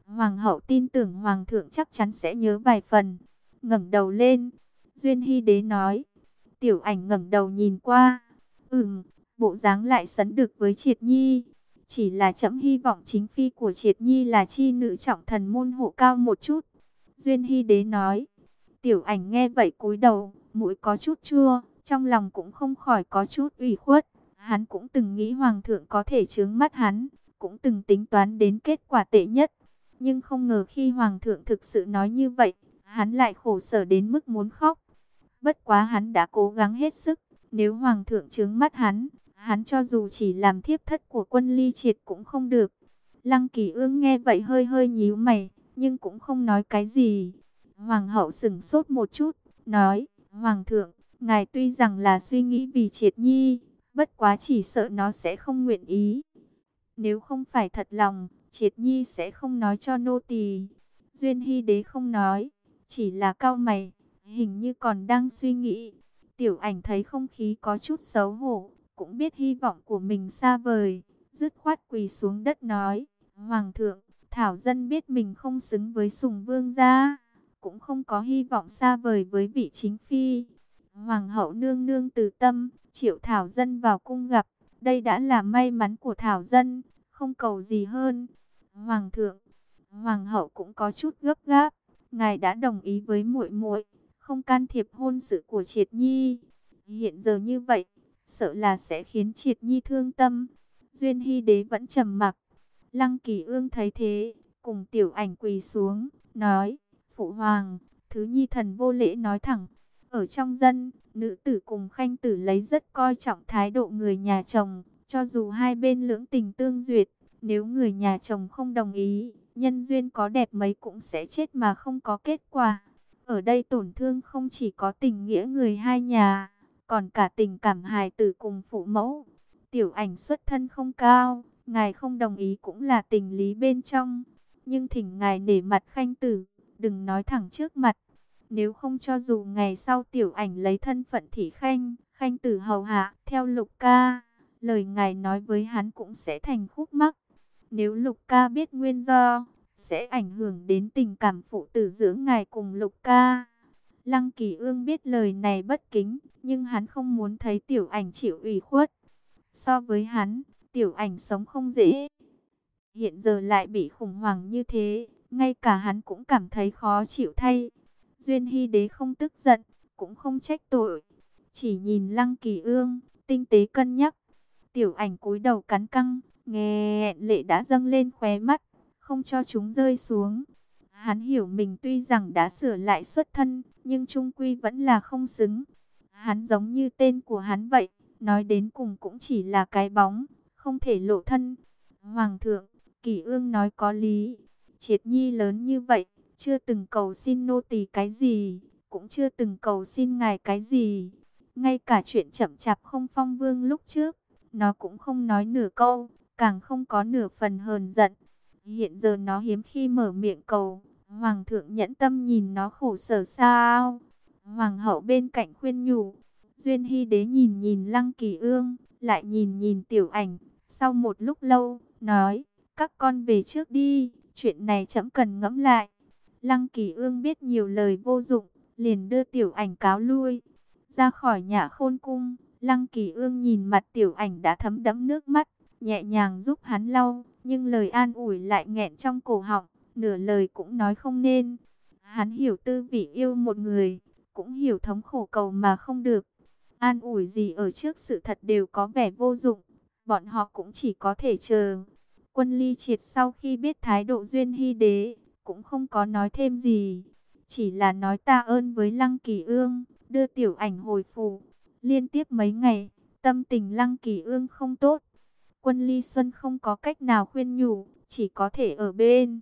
Hoàng hậu tin tưởng hoàng thượng chắc chắn sẽ nhớ vài phần. Ngẩng đầu lên, Duyên Hy Đế nói. Tiểu Ảnh ngẩng đầu nhìn qua. Ừm, bộ dáng lại sánh được với Triệt Nhi. Chỉ là trẫm hy vọng chính phi của Triệt Nhi là chi nữ trọng thần môn hộ cao một chút. Duyên Hy Đế nói. Tiểu Ảnh nghe vậy cúi đầu, mũi có chút chua, trong lòng cũng không khỏi có chút ủy khuất. Hắn cũng từng nghĩ hoàng thượng có thể chướng mắt hắn, cũng từng tính toán đến kết quả tệ nhất. Nhưng không ngờ khi hoàng thượng thực sự nói như vậy, hắn lại khổ sở đến mức muốn khóc. Bất quá hắn đã cố gắng hết sức, nếu hoàng thượng chướng mắt hắn, hắn cho dù chỉ làm thiếp thất của Quân Ly Triệt cũng không được. Lăng Kỳ Ương nghe vậy hơi hơi nhíu mày, nhưng cũng không nói cái gì. Hoàng hậu sững sốt một chút, nói, Hoàng thượng, ngài tuy rằng là suy nghĩ vì Triệt Nhi, bất quá chỉ sợ nó sẽ không nguyện ý. Nếu không phải thật lòng, Triệt Nhi sẽ không nói cho nô tỳ. Duyên Hy Đế không nói, chỉ là cau mày, hình như còn đang suy nghĩ. Tiểu Ảnh thấy không khí có chút xấu hổ, cũng biết hy vọng của mình xa vời, dứt khoát quỳ xuống đất nói, Hoàng thượng, Thảo dân biết mình không xứng với Sùng Vương gia, cũng không có hy vọng xa vời với vị chính phi. Hoàng hậu nương nương từ tâm, triệu Thảo dân vào cung gặp, đây đã là may mắn của Thảo dân, không cầu gì hơn. Hoàng thượng, Hoàng hậu cũng có chút gấp gáp, ngài đã đồng ý với muội muội, không can thiệp hôn sự của Triệt Nhi. Hiện giờ như vậy, sợ là sẽ khiến Triệt Nhi thương tâm. Duyên Hy Đế vẫn trầm mặc. Lăng Kỳ Ương thấy thế, cùng Tiểu Ảnh quỳ xuống, nói, Phụ Hoàng, thứ Nhi thần vô lễ nói thẳng. Ở trong dân, nữ tử cùng khanh tử lấy rất coi trọng thái độ người nhà chồng, cho dù hai bên lưỡng tình tương duyệt, nếu người nhà chồng không đồng ý, nhân duyên có đẹp mấy cũng sẽ chết mà không có kết quả. Ở đây tổn thương không chỉ có tình nghĩa người hai nhà, còn cả tình cảm hài tử cùng phụ mẫu. Tiểu Ảnh xuất thân không cao, ngài không đồng ý cũng là tình lý bên trong. Nhưng thỉnh ngài nể mặt khanh tử, đừng nói thẳng trước mặt. Nếu không cho dù ngày sau Tiểu Ảnh lấy thân phận thị khanh, khanh tử hầu hạ, theo Lục ca, lời ngài nói với hắn cũng sẽ thành khúc mắc. Nếu Lục ca biết nguyên do, sẽ ảnh hưởng đến tình cảm phụ tử giữa ngài cùng Lục ca. Lăng Kỳ Ương biết lời này bất kính, nhưng hắn không muốn thấy Tiểu Ảnh chịu ủy khuất. So với hắn, Tiểu Ảnh sống không dễ. Hiện giờ lại bị khủng hoảng như thế, ngay cả hắn cũng cảm thấy khó chịu thay. Duyên Hy Đế không tức giận, cũng không trách tội, chỉ nhìn Lăng Kỳ Ương, tinh tế cân nhắc. Tiểu Ảnh cúi đầu cắn căng, nghẹn lệ đã dâng lên khóe mắt, không cho chúng rơi xuống. Hắn hiểu mình tuy rằng đã sửa lại xuất thân, nhưng chung quy vẫn là không xứng. Hắn giống như tên của hắn vậy, nói đến cùng cũng chỉ là cái bóng, không thể lộ thân. Hoàng thượng, Kỳ Ương nói có lý, Triệt Nhi lớn như vậy, chưa từng cầu xin nô tỳ cái gì, cũng chưa từng cầu xin ngài cái gì. Ngay cả chuyện chậm chạp không phong vương lúc trước, nó cũng không nói nửa câu, càng không có nửa phần hờn giận. Hiện giờ nó hiếm khi mở miệng cầu, Hoàng thượng nhẫn tâm nhìn nó khổ sở sao? Hoàng hậu bên cạnh khuyên nhủ. Duyên Hy Đế nhìn nhìn Lăng Kỳ Ương, lại nhìn nhìn Tiểu Ảnh. Sau một lúc lâu, nói, các con về trước đi, chuyện này trẫm cần ngẫm lại. Lăng Kỳ Ương biết nhiều lời vô dụng, liền đưa Tiểu Ảnh cáo lui. Ra khỏi Nhã Khôn cung, Lăng Kỳ Ương nhìn mặt Tiểu Ảnh đã thấm đẫm nước mắt, nhẹ nhàng giúp hắn lau, nhưng lời an ủi lại nghẹn trong cổ họng, nửa lời cũng nói không nên. Hắn hiểu tư vị yêu một người, cũng hiểu thống khổ cầu mà không được. An ủi gì ở trước sự thật đều có vẻ vô dụng, bọn họ cũng chỉ có thể chờ. Quân Ly Triệt sau khi biết thái độ Duyên Hy Đế, cũng không có nói thêm gì, chỉ là nói tạ ơn với Lăng Kỳ Ương, đưa Tiểu Ảnh hồi phủ. Liên tiếp mấy ngày, tâm tình Lăng Kỳ Ương không tốt. Quân Ly Xuân không có cách nào khuyên nhủ, chỉ có thể ở bên.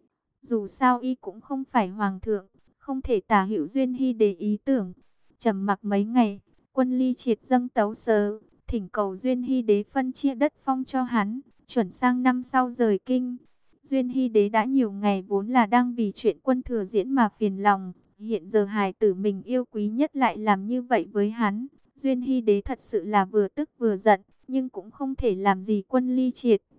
Dù sao y cũng không phải hoàng thượng, không thể tả hữu Duyên Hy Đế ý tưởng. Trầm mặc mấy ngày, Quân Ly Triệt dâng tấu sớ, thỉnh cầu Duyên Hy Đế phân chia đất phong cho hắn, chuẩn sang năm sau rời kinh. Duyên Hy Đế đã nhiều ngày vốn là đang vì chuyện Quân Thừa Diễn mà phiền lòng, hiện giờ hài tử mình yêu quý nhất lại làm như vậy với hắn. Duyên Hy Đế thật sự là vừa tức vừa giận, nhưng cũng không thể làm gì Quân Ly Triệt.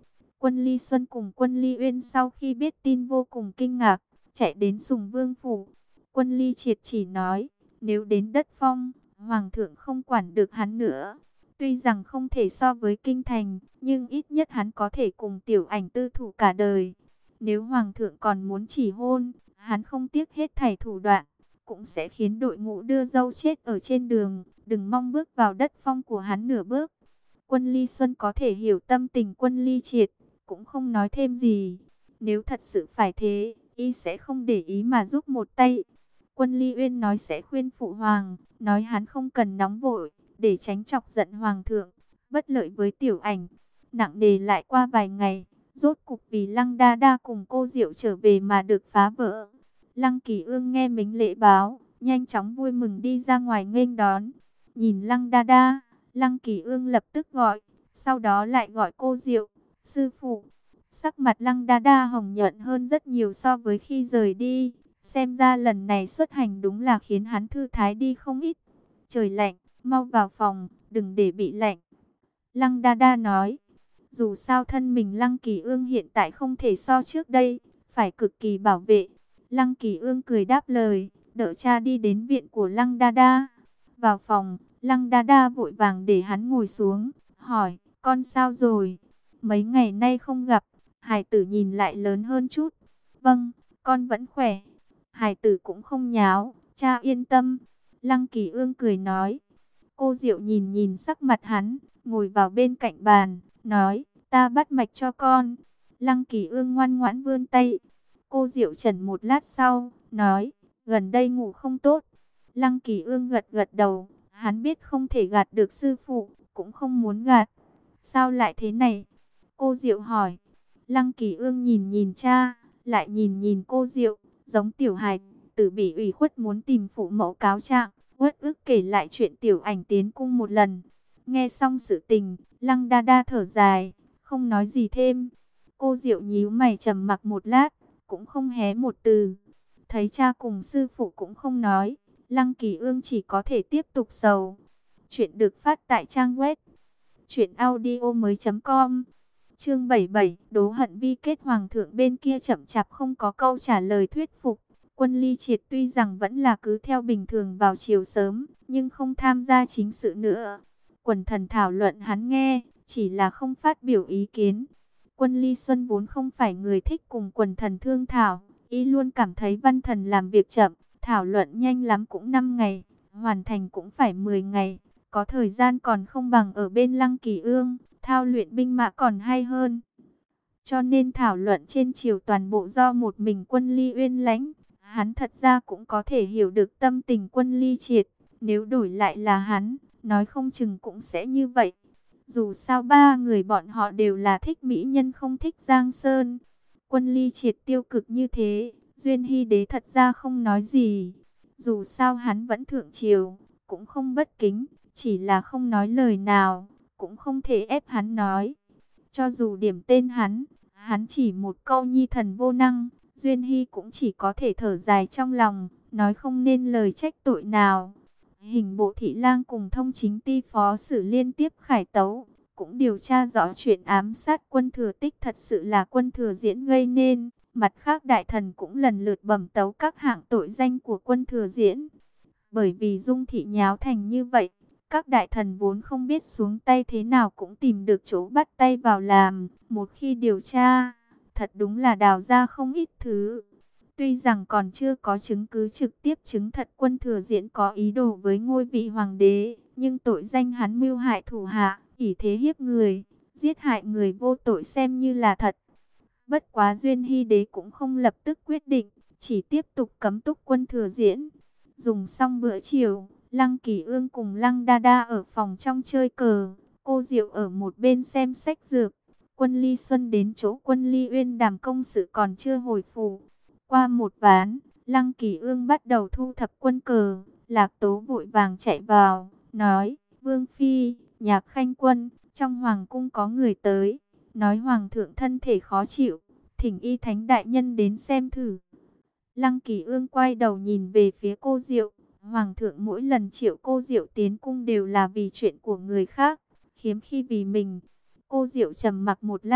Quân Ly Xuân cùng Quân Ly Uyên sau khi biết tin vô cùng kinh ngạc, chạy đến Sùng Vương phủ. Quân Ly Triệt chỉ nói, nếu đến đất phong, Hoàng thượng không quản được hắn nữa. Tuy rằng không thể so với kinh thành, nhưng ít nhất hắn có thể cùng Tiểu Ảnh tư thủ cả đời. Nếu Hoàng thượng còn muốn chỉ hôn, hắn không tiếc hết thảy thủ đoạn, cũng sẽ khiến đội ngũ đưa dâu chết ở trên đường, đừng mong bước vào đất phong của hắn nửa bước. Quân Ly Xuân có thể hiểu tâm tình Quân Ly Triệt, cũng không nói thêm gì. Nếu thật sự phải thế, y sẽ không để ý mà giúp một tay. Quân Ly Uyên nói sẽ khuyên phụ hoàng, nói hắn không cần nóng vội, để tránh chọc giận hoàng thượng, bất lợi với Tiểu Ảnh. Nặng nề lại qua vài ngày, rốt cục vì Lăng Đa Đa cùng cô Diệu trở về mà được phá vỡ. Lăng Kỳ Ương nghe mính lễ báo, nhanh chóng vui mừng đi ra ngoài nghênh đón. Nhìn Lăng Đa Đa, Lăng Kỳ Ương lập tức gọi, sau đó lại gọi cô Diệu, sư phụ. Sắc mặt Lăng Đa Đa hồng nhuận hơn rất nhiều so với khi rời đi. Xem ra lần này xuất hành đúng là khiến hắn thư thái đi không ít. Trời lạnh, mau vào phòng, đừng để bị lạnh. Lăng Đa Đa nói, dù sao thân mình Lăng Kỳ Ương hiện tại không thể so trước đây, phải cực kỳ bảo vệ. Lăng Kỳ Ương cười đáp lời, đỡ cha đi đến viện của Lăng Đa Đa. Vào phòng, Lăng Đa Đa vội vàng để hắn ngồi xuống, hỏi, con sao rồi? Mấy ngày nay không gặp, hài tử nhìn lại lớn hơn chút. Vâng, con vẫn khỏe. Hài tử cũng không nháo, cha yên tâm. Lăng Kỳ Ương cười nói. Cô Diệu nhìn nhìn sắc mặt hắn, ngồi vào bên cạnh bàn, nói, ta bắt mạch cho con. Lăng Kỳ Ương ngoan ngoãn vươn tay. Cô Diệu chần một lát sau, nói, gần đây ngủ không tốt. Lăng Kỳ Ương gật gật đầu, hắn biết không thể gạt được sư phụ, cũng không muốn gạt. Sao lại thế này? Cô Diệu hỏi. Lăng Kỳ Ương nhìn nhìn cha, lại nhìn nhìn cô Diệu, giống tiểu hài tử bị ủy khuất muốn tìm phụ mẫu cáo trạng, uất ức kể lại chuyện Tiểu Ảnh tiến cung một lần. Nghe xong sự tình, Lăng Đa Đa thở dài, không nói gì thêm. Cô Diệu nhíu mày trầm mặc một lát, cũng không hé một từ. Thấy cha cùng sư phụ cũng không nói, Lăng Kỳ Ương chỉ có thể tiếp tục sầu. Chuyện được phát tại trang web truyện audio mới chấm com. Chương bảy mươi bảy, đố hận vi kết. Hoàng thượng bên kia chậm chạp không có câu trả lời thuyết phục. Quân Ly Triệt tuy rằng vẫn là cứ theo bình thường vào chiều sớm, nhưng không tham gia chính sự nữa. Quần thần thảo luận hắn nghe, chỉ là không phát biểu ý kiến. Quân Ly Xuân vốn không phải người thích cùng quần thần thương thảo, y luôn cảm thấy văn thần làm việc chậm, thảo luận nhanh lắm cũng năm ngày, hoàn thành cũng phải mười ngày. Có thời gian còn không bằng ở bên Lăng Kỳ Ương, thao luyện binh mã còn hay hơn. Cho nên thảo luận trên triều toàn bộ do một mình Quân Ly Uyên lãnh. Hắn thật ra cũng có thể hiểu được tâm tình Quân Ly Triệt, nếu đổi lại là hắn, nói không chừng cũng sẽ như vậy. Dù sao ba người bọn họ đều là thích mỹ nhân không thích Giang Sơn. Quân Ly Triệt tiêu cực như thế, Duyên Hy Đế thật ra không nói gì. Dù sao hắn vẫn thượng triều, cũng không bất kính, chỉ là không nói lời nào, cũng không thể ép hắn nói. Cho dù điểm tên hắn, hắn chỉ một câu nhi thần vô năng, Duyên Hy cũng chỉ có thể thở dài trong lòng, nói không nên lời trách tội nào. Hình bộ thị lang cùng thông chính ty phó xử liên tiếp khải tấu, cũng điều tra rõ chuyện ám sát Quân Thừa Tích thật sự là Quân Thừa Diễn gây nên. Mặt khác đại thần cũng lần lượt bẩm tấu các hạng tội danh của Quân Thừa Diễn. Bởi vì dung thị nháo thành như vậy, các đại thần vốn không biết xuống tay thế nào cũng tìm được chỗ bắt tay vào làm. Một khi điều tra, thật đúng là đào ra không ít thứ. Tuy rằng còn chưa có chứng cứ trực tiếp chứng thật Quân Thừa Diễn có ý đồ với ngôi vị hoàng đế, nhưng tội danh hắn mưu hại thủ hạ, ỷ thế hiếp người, giết hại người vô tội xem như là thật. Bất quá Duyên Hy Đế cũng không lập tức quyết định, chỉ tiếp tục cấm túc Quân Thừa Diễn. Dùng xong bữa chiều, Lăng Kỳ Ương cùng Lăng Đa Đa ở phòng trong chơi cờ, cô Diệu ở một bên xem sách dược. Quân Ly Xuân đến chỗ Quân Ly Uyên đàm công sự còn chưa hồi phủ. Qua một ván, Lăng Kỳ Ương bắt đầu thu thập quân cờ. Lạc Tố vội vàng chạy vào, nói, Vương Phi, Nhạc Khanh Quân, trong Hoàng cung có người tới, nói Hoàng thượng thân thể khó chịu, thỉnh y thánh đại nhân đến xem thử. Lăng Kỳ Ương quay đầu nhìn về phía cô Diệu. Hoàng thượng mỗi lần triệu cô Diệu tiến cung đều là vì chuyện của người khác, hiếm khi vì mình. Cô Diệu trầm mặc một lát,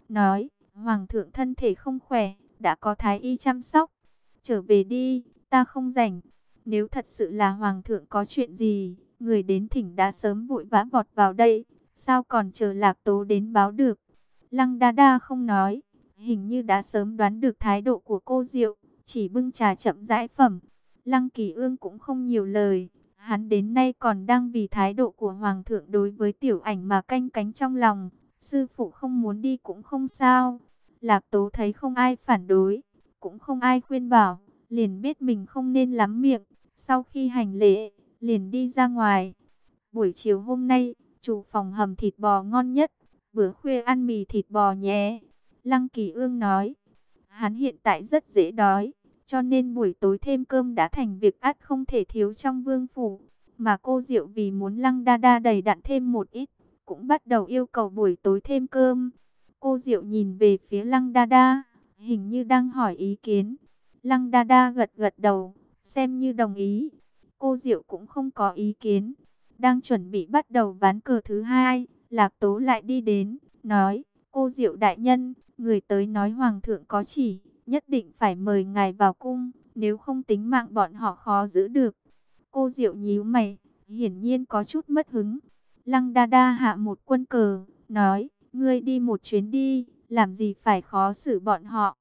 nói, Hoàng thượng thân thể không khỏe, đã có thái y chăm sóc. Trở về đi, ta không rảnh. Nếu thật sự là Hoàng thượng có chuyện gì, người đến thỉnh đã sớm vội vã vọt vào đây, sao còn chờ Lạc Tố đến báo được. Lăng Đa Đa không nói, hình như đã sớm đoán được thái độ của cô Diệu, chỉ bưng trà chậm rãi phẩm. Lăng Kỳ Ương cũng không nhiều lời, hắn đến nay còn đang vì thái độ của Hoàng thượng đối với Tiểu Ảnh mà canh cánh trong lòng. Sư phụ không muốn đi cũng không sao. Lạc Tố thấy không ai phản đối, cũng không ai khuyên bảo, liền biết mình không nên lắm miệng. Sau khi hành lễ, liền đi ra ngoài. Buổi chiều hôm nay, chủ phòng hầm thịt bò ngon nhất, bữa khuya ăn mì thịt bò nhé. Lăng Kỳ Ương nói, hắn hiện tại rất dễ đói, cho nên buổi tối thêm cơm đã thành việc ắt không thể thiếu trong vương phủ. Mà cô Diệu vì muốn Lăng Đa Đa đầy đặn thêm một ít, cũng bắt đầu yêu cầu buổi tối thêm cơm. Cô Diệu nhìn về phía Lăng Đa Đa, hình như đang hỏi ý kiến. Lăng Đa Đa gật gật đầu, xem như đồng ý. Cô Diệu cũng không có ý kiến. Đang chuẩn bị bắt đầu ván cờ thứ hai, Lạc Tố lại đi đến, nói, cô Diệu đại nhân, người tới nói Hoàng thượng có chỉ, nhất định phải mời ngài vào cung, nếu không tính mạng bọn họ khó giữ được. Cô Diệu nhíu mày, hiển nhiên có chút mất hứng. Lăng Đa Đa hạ một quân cờ, nói, ngươi đi một chuyến đi, làm gì phải khó xử bọn họ.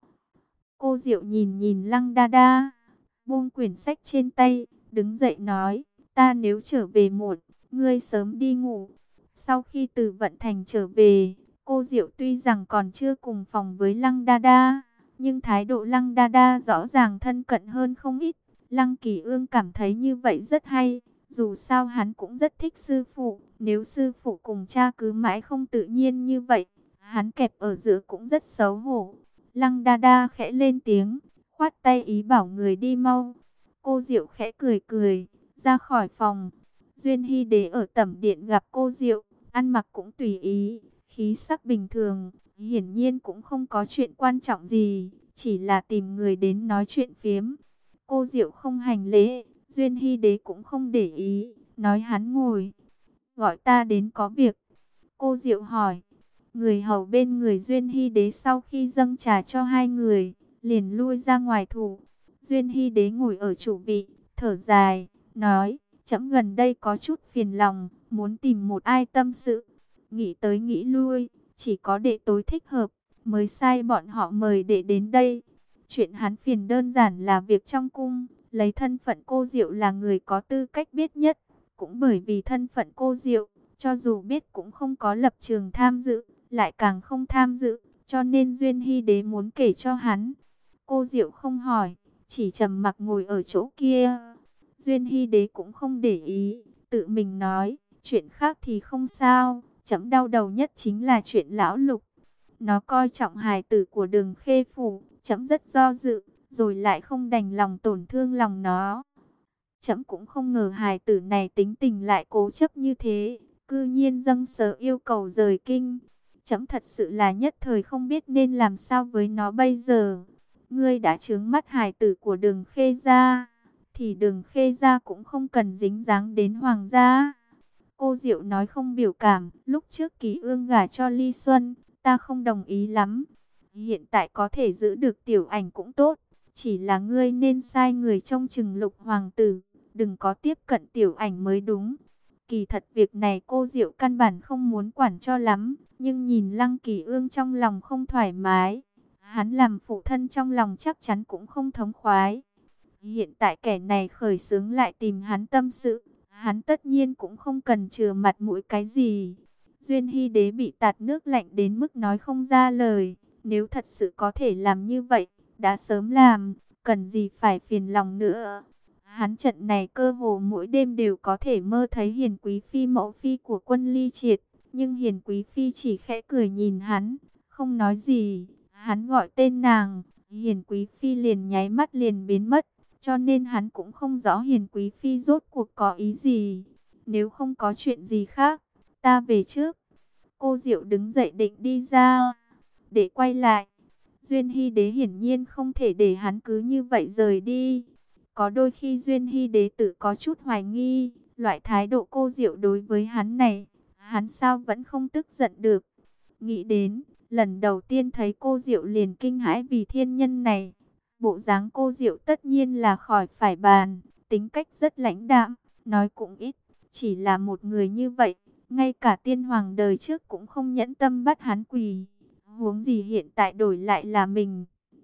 Cô Diệu nhìn nhìn Lăng Đa Đa, buông quyển sách trên tay, đứng dậy nói, ta nếu trở về muộn, ngươi sớm đi ngủ. Sau khi từ Vận Thành trở về, cô Diệu tuy rằng còn chưa cùng phòng với Lăng Đa Đa, nhưng thái độ Lăng Đa Đa rõ ràng thân cận hơn không ít. Lăng Kỳ Ương cảm thấy như vậy rất hay, dù sao hắn cũng rất thích sư phụ. Nếu sư phụ cùng cha cứ mãi không tự nhiên như vậy, hắn kẹp ở giữa cũng rất xấu hổ. Lăng Đa Đa khẽ lên tiếng, khoát tay ý bảo người đi mau. Cô Diệu khẽ cười cười, ra khỏi phòng. Duyên Hy Đế ở tẩm điện gặp cô Diệu, ăn mặc cũng tùy ý, khí sắc bình thường, hiển nhiên cũng không có chuyện quan trọng gì, chỉ là tìm người đến nói chuyện phiếm. Cô Diệu không hành lễ, Duyên Hy Đế cũng không để ý, nói hắn ngồi. Gọi ta đến có việc. Cô Diệu hỏi. Người hầu bên người Duyên Hy Đế sau khi dâng trà cho hai người, liền lui ra ngoài thủ. Duyên Hy Đế ngồi ở chủ vị, thở dài, nói, trẫm gần đây có chút phiền lòng, muốn tìm một ai tâm sự. Nghĩ tới nghĩ lui, chỉ có đệ tối thích hợp, mới sai bọn họ mời đệ đến đây. Chuyện hắn phiền đơn giản là việc trong cung, lấy thân phận cô Diệu là người có tư cách biết nhất. Cũng bởi vì thân phận cô Diệu, cho dù biết cũng không có lập trường tham dự, lại càng không tham dự, cho nên Duyên Hy Đế muốn kể cho hắn. Cô Diệu không hỏi, chỉ trầm mặc ngồi ở chỗ kia. Duyên Hy Đế cũng không để ý, tự mình nói, chuyện khác thì không sao, chấm đau đầu nhất chính là chuyện lão Lục. Nó coi trọng hài tử của Đường Khê Phủ, chấm rất do dự, rồi lại không đành lòng tổn thương lòng nó. Chấm cũng không ngờ hài tử này tính tình lại cố chấp như thế, cư nhiên dâng sớ yêu cầu rời kinh. Chấm thật sự là nhất thời không biết nên làm sao với nó bây giờ. Ngươi đã chướng mắt hài tử của Đường Khê gia, thì Đường Khê gia cũng không cần dính dáng đến hoàng gia. Cô Diệu nói không biểu cảm, lúc trước Kỳ Ương gả cho Ly Xuân, ta không đồng ý lắm. Hiện tại có thể giữ được Tiểu Ảnh cũng tốt, chỉ là ngươi nên sai người trông chừng Lục hoàng tử, đừng có tiếp cận Tiểu Ảnh mới đúng. Kỳ thật việc này cô Diệu căn bản không muốn quản cho lắm, nhưng nhìn Lăng Kỳ Ương trong lòng không thoải mái, hắn làm phụ thân trong lòng chắc chắn cũng không thống khoái. Hiện tại kẻ này khởi xướng lại tìm hắn tâm sự, hắn tất nhiên cũng không cần chừa mặt mũi cái gì. Duyên Hy Đế bị tạt nước lạnh đến mức nói không ra lời, nếu thật sự có thể làm như vậy, đã sớm làm, cần gì phải phiền lòng nữa. Hắn trận này cơ hồ mỗi đêm đều có thể mơ thấy Hiền Quý Phi mẫu phi của Quân Ly Triệt, nhưng Hiền Quý Phi chỉ khẽ cười nhìn hắn, không nói gì. Hắn gọi tên nàng, Hiền Quý Phi liền nháy mắt liền biến mất, cho nên hắn cũng không rõ Hiền Quý Phi rốt cuộc có ý gì. Nếu không có chuyện gì khác, ta về trước. Cô Diệu đứng dậy định đi ra, để quay lại. Duyên Hy Đế hiển nhiên không thể để hắn cứ như vậy rời đi. Có đôi khi Duyên Hy Đế tự có chút hoài nghi, loại thái độ cô Diệu đối với hắn này, hắn sao vẫn không tức giận được. Nghĩ đến, Lần đầu tiên thấy cô Diệu liền kinh hãi vì thiên nhân này. Bộ dáng cô Diệu tất nhiên là khỏi phải bàn, tính cách rất lãnh đạm, nói cũng ít, chỉ là một người như vậy, ngay cả tiên hoàng đời trước cũng không nhẫn tâm bắt hắn quỳ, huống gì hiện tại đổi lại là mình.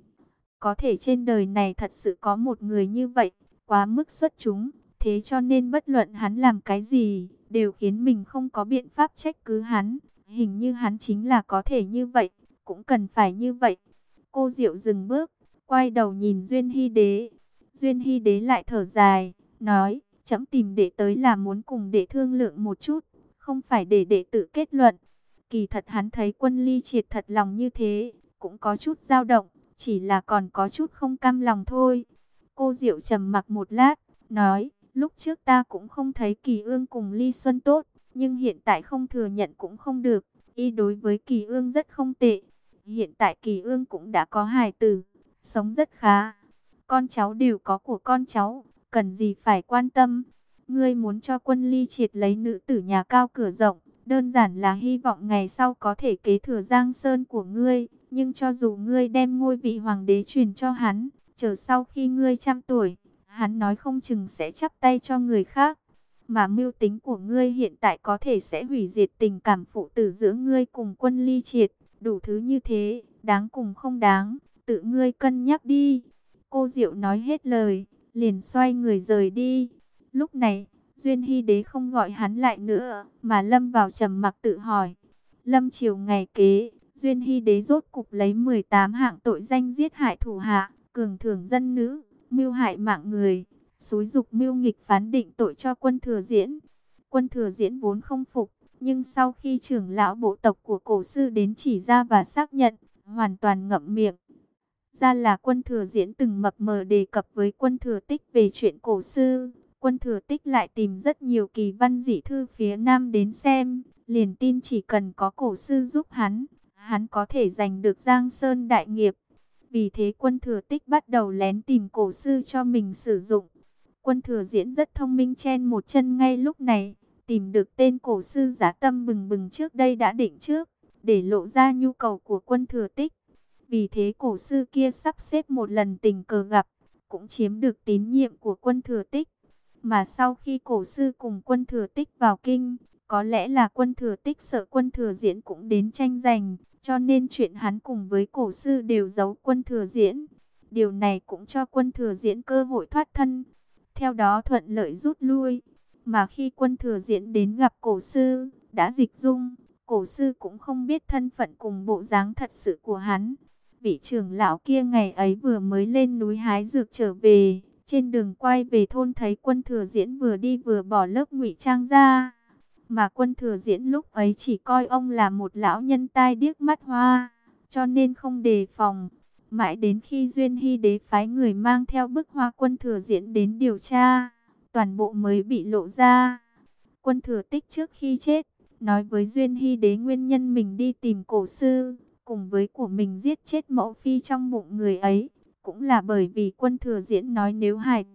Có thể trên đời này thật sự có một người như vậy, quá mức xuất chúng, thế cho nên bất luận hắn làm cái gì, đều khiến mình không có biện pháp trách cứ hắn. Hình như hắn chính là có thể như vậy, cũng cần phải như vậy. Cô Diệu dừng bước, quay đầu nhìn Duyên Hy Đế. Duyên Hy Đế lại thở dài, nói, trẫm tìm đệ tới là muốn cùng đệ thương lượng một chút, không phải để đệ tự kết luận. Kỳ thật hắn thấy Quân Ly Triệt thật lòng như thế, cũng có chút dao động, chỉ là còn có chút không cam lòng thôi. Cô Diệu trầm mặc một lát, nói, lúc trước ta cũng không thấy Kỳ Ương cùng Ly Xuân tốt, nhưng hiện tại không thừa nhận cũng không được, y đối với Kỳ Ương rất không tệ. Hiện tại Kỳ Ương cũng đã có hài tử, sống rất khá. Con cháu đều có của con cháu, cần gì phải quan tâm. Ngươi muốn cho Quân Ly Triệt lấy nữ tử nhà cao cửa rộng, đơn giản là hy vọng ngày sau có thể kế thừa Giang Sơn của ngươi. Nhưng cho dù ngươi đem ngôi vị hoàng đế truyền cho hắn, chờ sau khi ngươi trăm tuổi, hắn nói không chừng sẽ chắp tay cho người khác. Mà mưu tính của ngươi hiện tại có thể sẽ hủy diệt tình cảm phụ tử giữa ngươi cùng Quân Ly Triệt. Đủ thứ như thế, đáng cùng không đáng, tự ngươi cân nhắc đi. Cô Diệu nói hết lời, liền xoay người rời đi. Lúc này, Duyên Hy Đế không gọi hắn lại nữa, mà lâm vào trầm mặc tự hỏi. Lâm chiều ngày kế, Duyên Hy Đế rốt cục lấy mười tám hạng tội danh giết hại thủ hạ, cường thưởng dân nữ, mưu hại mạng người, xúi dục mưu nghịch phán định tội cho Quân Thừa Diễn. Quân Thừa Diễn vốn không phục, nhưng sau khi trưởng lão bộ tộc của cổ sư đến chỉ ra và xác nhận, hoàn toàn ngậm miệng. Ra là Quân Thừa Diễn từng mập mờ đề cập với Quân Thừa Tích về chuyện cổ sư. Quân Thừa Tích lại tìm rất nhiều kỳ văn dị thư phía Nam đến xem, liền tin chỉ cần có cổ sư giúp hắn, hắn có thể giành được Giang Sơn đại nghiệp. Vì thế Quân Thừa Tích bắt đầu lén tìm cổ sư cho mình sử dụng. Quân Thừa Diễn rất thông minh, chen một chân ngay lúc này, tìm được tên cổ sư giá tâm bừng bừng trước đây đã định trước, để lộ ra nhu cầu của Quân Thừa Tích. Vì thế cổ sư kia sắp xếp một lần tình cờ gặp, cũng chiếm được tín nhiệm của Quân Thừa Tích. Mà sau khi cổ sư cùng Quân Thừa Tích vào kinh, có lẽ là Quân Thừa Tích sợ Quân Thừa Diễn cũng đến tranh giành, cho nên chuyện hắn cùng với cổ sư đều giấu Quân Thừa Diễn. Điều này cũng cho Quân Thừa Diễn cơ hội thoát thân, theo đó thuận lợi rút lui. Mà khi Quân Thừa Diễn đến gặp cổ sư, đã dịch dung, cổ sư cũng không biết thân phận cùng bộ dáng thật sự của hắn. Vị trưởng lão kia ngày ấy vừa mới lên núi hái dược trở về, trên đường quay về thôn thấy Quân Thừa Diễn vừa đi vừa bỏ lớp ngụy trang ra. Mà Quân Thừa Diễn lúc ấy chỉ coi ông là một lão nhân tai điếc mắt hoa, cho nên không đề phòng. Mãi đến khi Duyên Hy Đế phái người mang theo bức hoa Quân Thừa Diễn đến điều tra, toàn bộ mới bị lộ ra. Quân Thừa Tích trước khi chết, nói với Duyên Hy Đế nguyên nhân mình đi tìm cổ sư, cùng với của mình giết chết mẫu phi trong bụng người ấy, cũng là bởi vì Quân Thừa Diễn nói nếu hài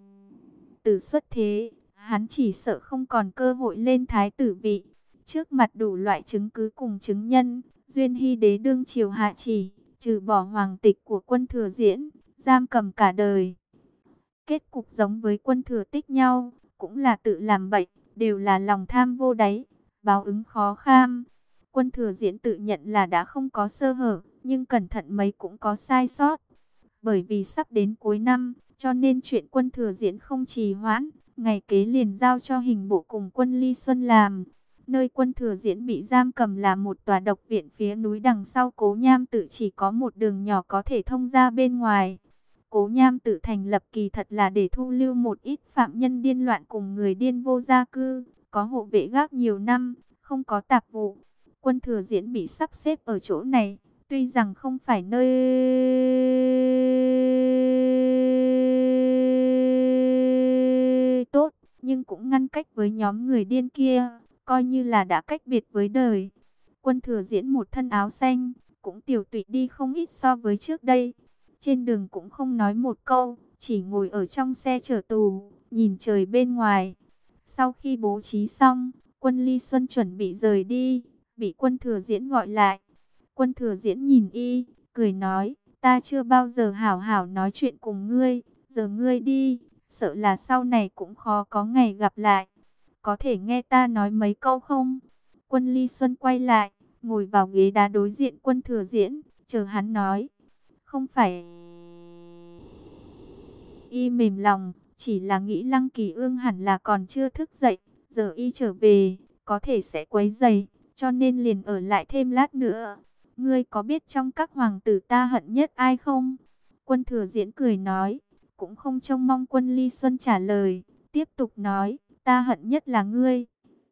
tử xuất thế, hắn chỉ sợ không còn cơ hội lên thái tử vị. Trước mặt đủ loại chứng cứ cùng chứng nhân, Duyên Hy Đế đương triều hạ chỉ, trừ bỏ hoàng tịch của Quân Thừa Diễn, giam cầm cả đời. Kết cục giống với Quân Thừa Tích nhau, cũng là tự làm bậy, đều là lòng tham vô đáy, báo ứng khó kham. Quân Thừa Diễn tự nhận là đã không có sơ hở, nhưng cẩn thận mấy cũng có sai sót. Bởi vì sắp đến cuối năm, cho nên chuyện Quân Thừa Diễn không trì hoãn, ngày kế liền giao cho hình bộ cùng Quân Ly Xuân làm. Nơi Quân Thừa Diễn bị giam cầm là một tòa độc viện phía núi đằng sau Cố Nham Tự, chỉ có một đường nhỏ có thể thông ra bên ngoài. Cố Nham Tự thành lập kỳ thật là để thu lưu một ít phạm nhân điên loạn cùng người điên vô gia cư, có hộ vệ gác nhiều năm, không có tạp vụ. Quân Thừa Diễn bị sắp xếp ở chỗ này, tuy rằng không phải nơi tốt, nhưng cũng ngăn cách với nhóm người điên kia, coi như là đã cách biệt với đời. Quân Thừa Diễn một thân áo xanh, cũng tiểu tụy đi không ít so với trước đây. Trên đường cũng không nói một câu, chỉ ngồi ở trong xe chở tù, nhìn trời bên ngoài. Sau khi bố trí xong, Quân Ly Xuân chuẩn bị rời đi, bị Quân Thừa Diễn gọi lại. Quân Thừa Diễn nhìn y, cười nói, ta chưa bao giờ hảo hảo nói chuyện cùng ngươi, giờ ngươi đi, sợ là sau này cũng khó có ngày gặp lại. Có thể nghe ta nói mấy câu không? Quân Ly Xuân quay lại, ngồi vào ghế đá đối diện Quân Thừa Diễn, chờ hắn nói. Không phải y mềm lòng, chỉ là nghĩ Lăng Kỳ Ương hẳn là còn chưa thức dậy, giờ y trở về, có thể sẽ quấy rầy, cho nên liền ở lại thêm lát nữa. Ngươi có biết trong các hoàng tử ta hận nhất ai không? Quân Thừa Diễn cười nói, cũng không trông mong Quân Ly Xuân trả lời, tiếp tục nói, ta hận nhất là ngươi.